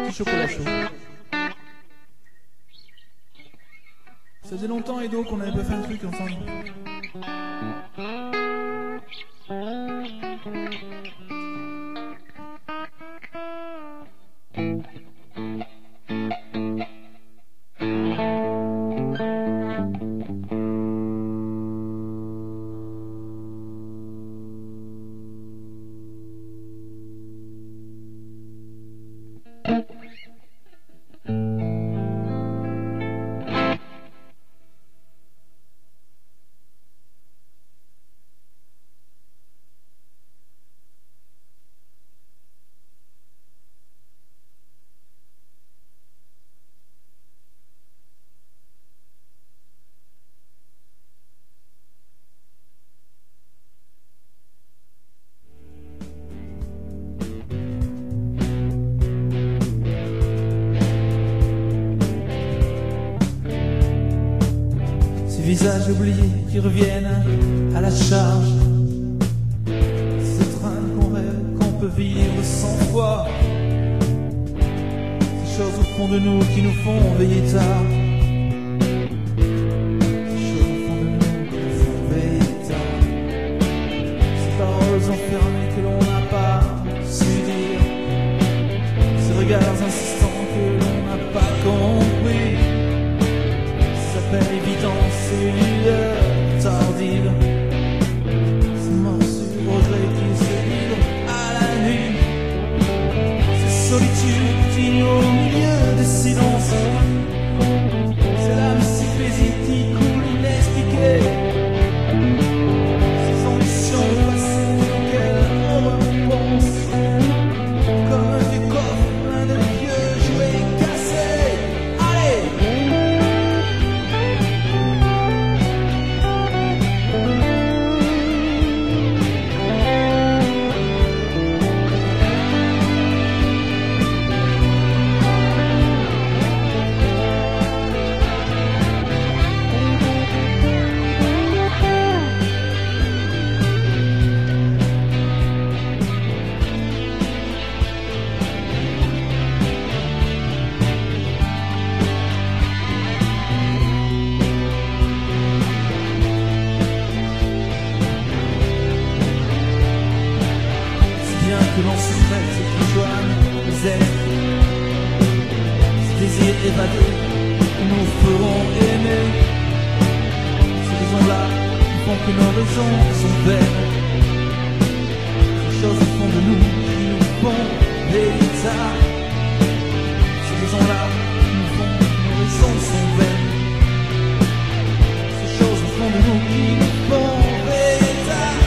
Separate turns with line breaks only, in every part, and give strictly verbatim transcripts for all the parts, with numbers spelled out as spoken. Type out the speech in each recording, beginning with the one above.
petit chocolat chaud. Ça faisait longtemps, Edo, qu'on n'avait pas fait un truc ensemble. Visages oubliés qui reviennent à la charge. Ce train qu'on rêve, qu'on peut vivre cent fois. Ces choses au fond de nous qui nous font veiller tard. Ces choses au fond de nous qui nous font veiller tard. Ces paroles enfermées que l'on n'a pas su dire. Ces regards insistants que l'on n'a pas compris. Ça s'appelle évidence. C'est une lueur tardive, ces morsures regrets qui se livrent à la nuit, ces solitudes qui nous au milieu des silences, c'est l'âme si paisible qui coule inexpliquée, ces ambitions passées auxquelles on repense, comme un vieux coffre plein de vieux jouets cassés. Allez! Que l'on se prête et qui joignent les ailes, ce désir évadé que nous ferons aimer, ces raisons-là qui font que nos raisons sont belles, ces choses au fond de nous qui nous font veiller tard, ces raisons-là qui nous font que nos raisons sont belles, ces choses au fond de nous qui nous font veiller tard.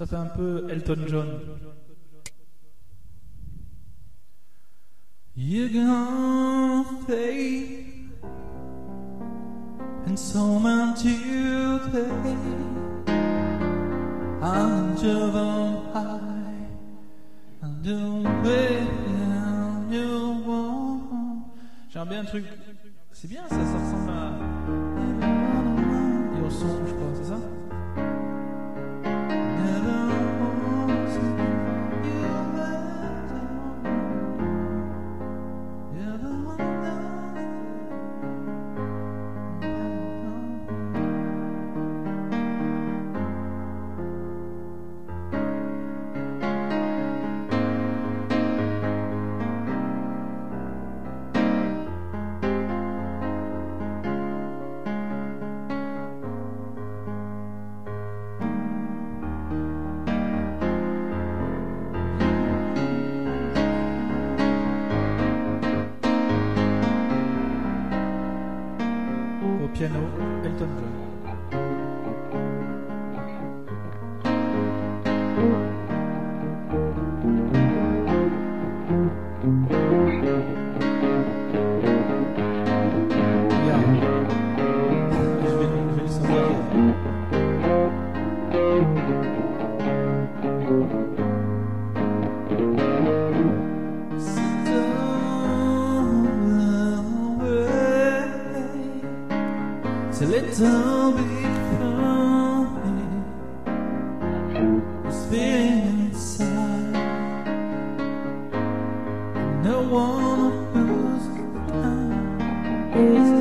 fait un peu Elton John. You're gonna fade, and so meant you take. I'm driven high, and the way you want. J'aime bien un truc. C'est bien ça, ça ressemble à. Et au son, je crois, c'est ça? Piano, Elton John. Yeah. Je vais, je vais le savoir. It's a little bit funny, this feeling inside. No one who's kind is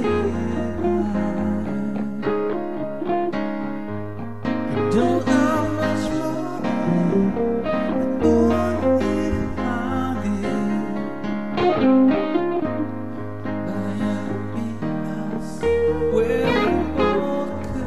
I don't have much more. I don't even have it. Miami house where we walk.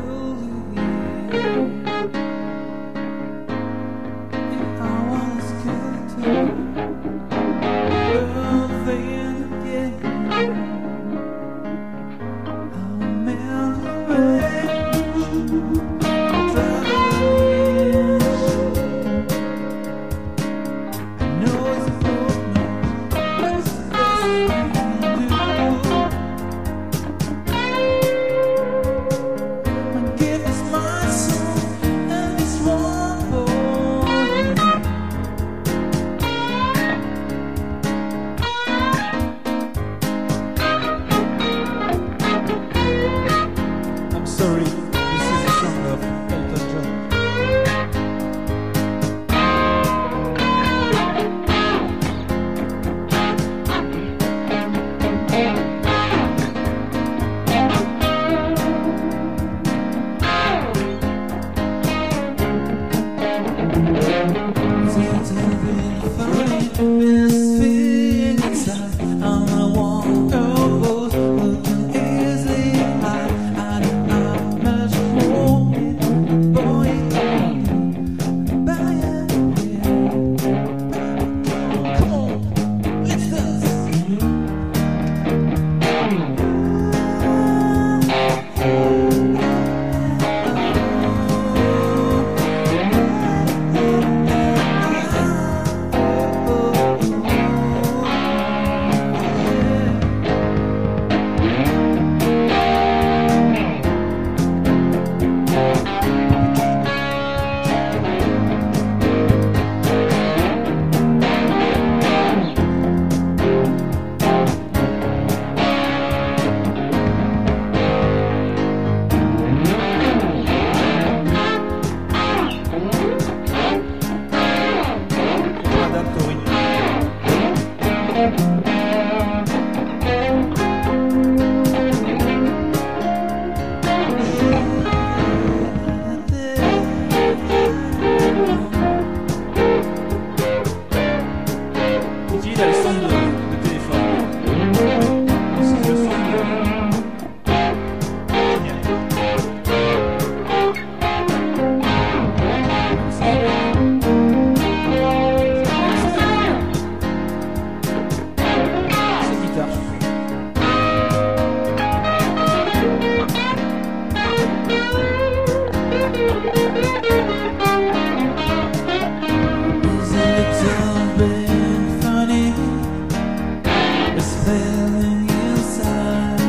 Something funny is feeling inside.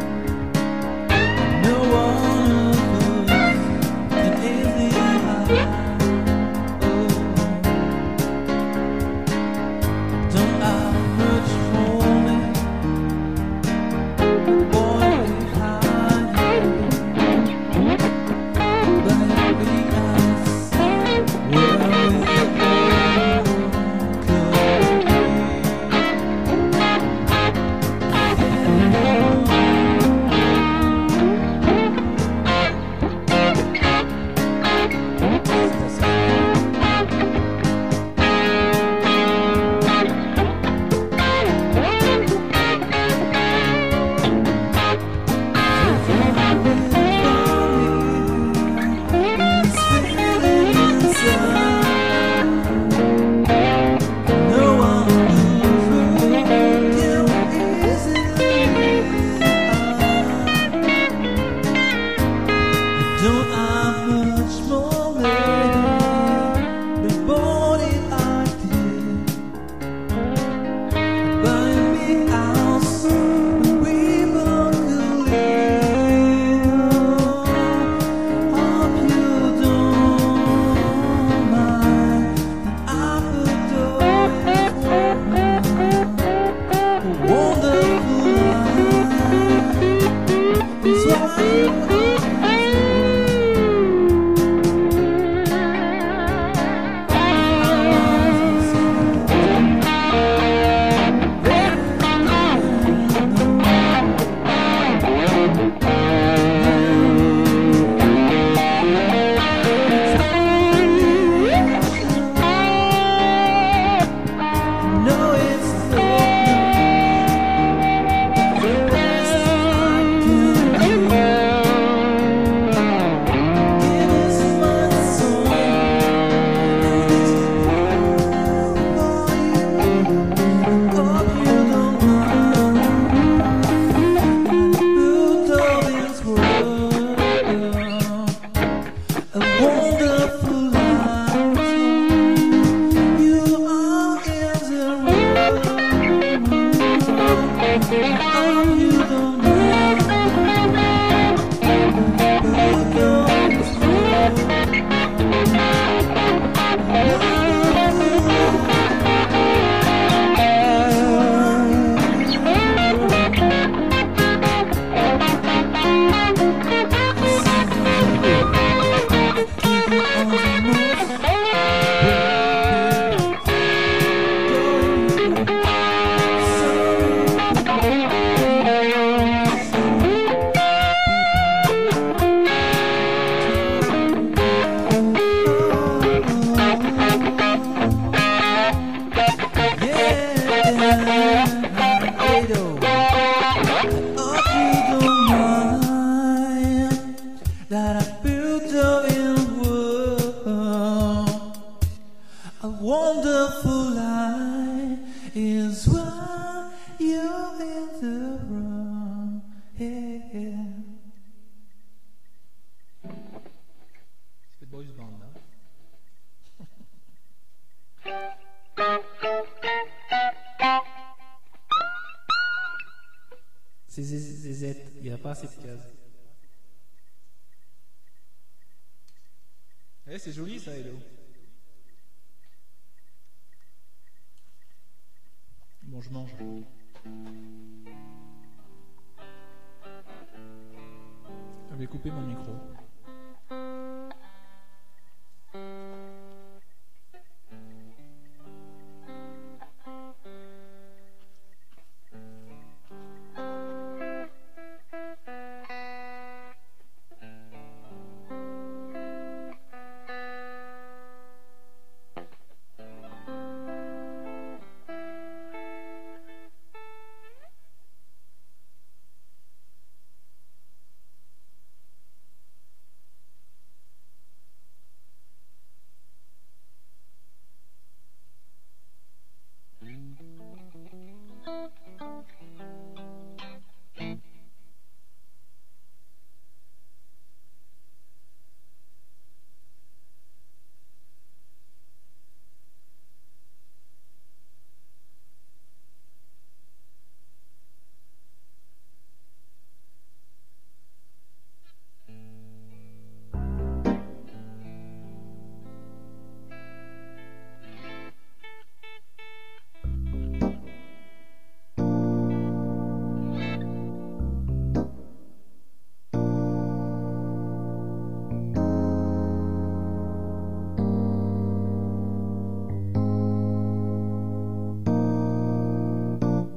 No one of us can easily hide. Oh, don't have much morning, boy, behind you, but it'll be us where we don't have much more lady before it I did. Buy me house and we both could live. Hope you don't mind that I adore it. A wonderful life is what you are. That I built up in the world. A wonderful life is why you're in the wrong. Yeah. C'est boys band là. C'est Z, il n'y a pas assez de cases. Eh, c'est joli ça, Hello. Bon, je mange. J'avais coupé mon micro.